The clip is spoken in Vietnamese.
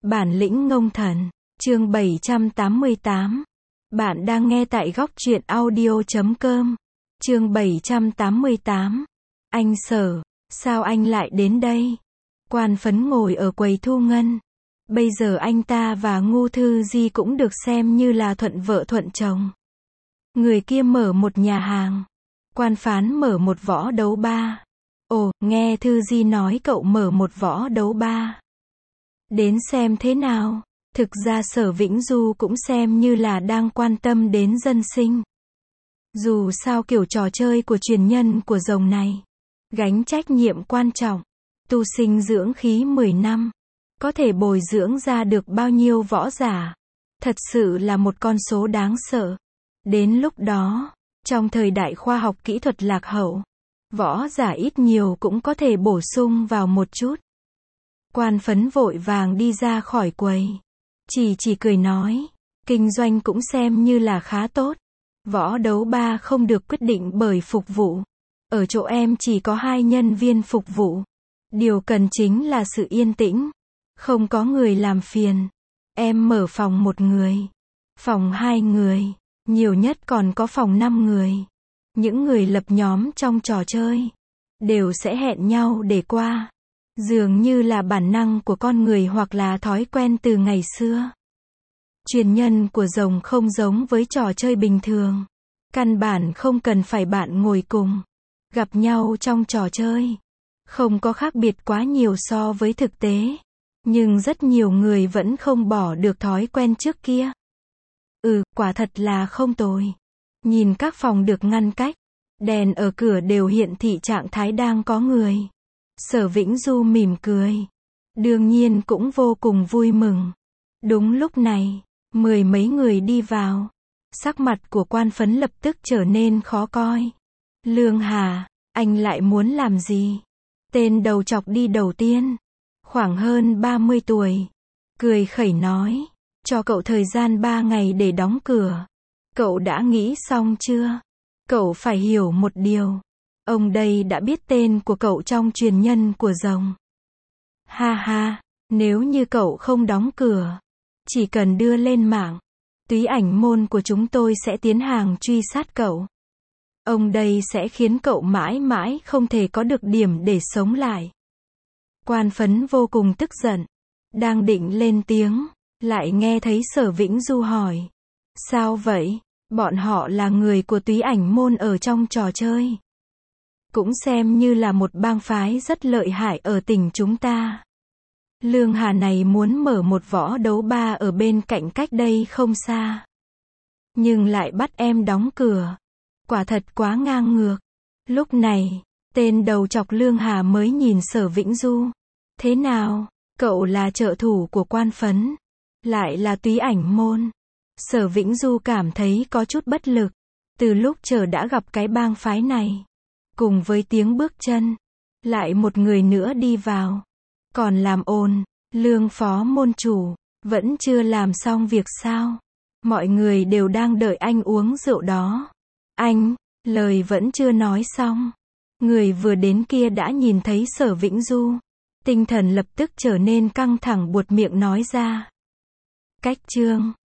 Bản lĩnh ngông thần, chương 788. Bạn đang nghe tại góc truyện audio.com. Chương 788. Anh Sở, sao anh lại đến đây? Quan Phấn ngồi ở quầy thu ngân. Bây giờ anh ta và Ngô Thư Di cũng được xem như là thuận vợ thuận chồng. Người kia mở một nhà hàng. Quan Phán mở một võ đấu ba. Ồ, nghe Thư Di nói cậu mở một võ đấu ba. Đến xem thế nào. Thực ra Sở Vĩnh Du cũng xem như là đang quan tâm đến dân sinh. Dù sao kiểu trò chơi của truyền nhân của rồng này, gánh trách nhiệm quan trọng, tu sinh dưỡng khí 10 năm, có thể bồi dưỡng ra được bao nhiêu võ giả. Thật sự là một con số đáng sợ. Đến lúc đó, trong thời đại khoa học kỹ thuật lạc hậu, võ giả ít nhiều cũng có thể bổ sung vào một chút. Quan Phấn vội vàng đi ra khỏi quầy. Chỉ cười nói, kinh doanh cũng xem như là khá tốt. Võ đấu ba không được quyết định bởi phục vụ. Ở chỗ em chỉ có 2 nhân viên phục vụ. Điều cần chính là sự yên tĩnh. Không có người làm phiền. Em mở phòng 1 người. Phòng 2 người. Nhiều nhất còn có phòng 5 người. Những người lập nhóm trong trò chơi đều sẽ hẹn nhau để qua. Dường như là bản năng của con người hoặc là thói quen từ ngày xưa. Truyền nhân của rồng không giống với trò chơi bình thường. Căn bản không cần phải bạn ngồi cùng, gặp nhau trong trò chơi. Không có khác biệt quá nhiều so với thực tế. Nhưng rất nhiều người vẫn không bỏ được thói quen trước kia. Quả thật là không tồi. Nhìn các phòng được ngăn cách, đèn ở cửa đều hiện thị trạng thái đang có người. Sở Vĩnh Du mỉm cười. Đương nhiên cũng vô cùng vui mừng. Đúng lúc này, 10 mấy người đi vào. Sắc mặt của Quan Phấn lập tức trở nên khó coi. Lương Hà, anh lại muốn làm gì? Tên đầu chọc đi đầu tiên, khoảng hơn 30 tuổi, cười khẩy nói, cho cậu thời gian 3 ngày để đóng cửa. Cậu đã nghĩ xong chưa? Cậu phải hiểu một điều. Ông đây đã biết tên của cậu trong truyền nhân của rồng. Ha ha, nếu như cậu không đóng cửa, chỉ cần đưa lên mạng, túy ảnh môn của chúng tôi sẽ tiến hành truy sát cậu. Ông đây sẽ khiến cậu mãi mãi không thể có được điểm để sống lại. Quan Phấn vô cùng tức giận. Đang định lên tiếng, lại nghe thấy Sở Vĩnh Du hỏi. Sao vậy? Bọn họ là người của túy ảnh môn ở trong trò chơi. Cũng xem như là một bang phái rất lợi hại ở tỉnh chúng ta. Lương Hà này muốn mở một võ đấu ba ở bên cạnh cách đây không xa. Nhưng lại bắt em đóng cửa. Quả thật quá ngang ngược. Lúc này, tên đầu chọc Lương Hà mới nhìn Sở Vĩnh Du. Thế nào? Cậu là trợ thủ của Quan Phấn, lại là túy ảnh môn. Sở Vĩnh Du cảm thấy có chút bất lực. Từ lúc chờ đã gặp cái bang phái này. Cùng với tiếng bước chân, lại một người nữa đi vào. Còn làm ồn, Lương phó môn chủ, vẫn chưa làm xong việc sao? Mọi người đều đang đợi anh uống rượu đó. Anh, lời vẫn chưa nói xong. Người vừa đến kia đã nhìn thấy Sở Vĩnh Du. Tinh thần lập tức trở nên căng thẳng buột miệng nói ra. Cách chương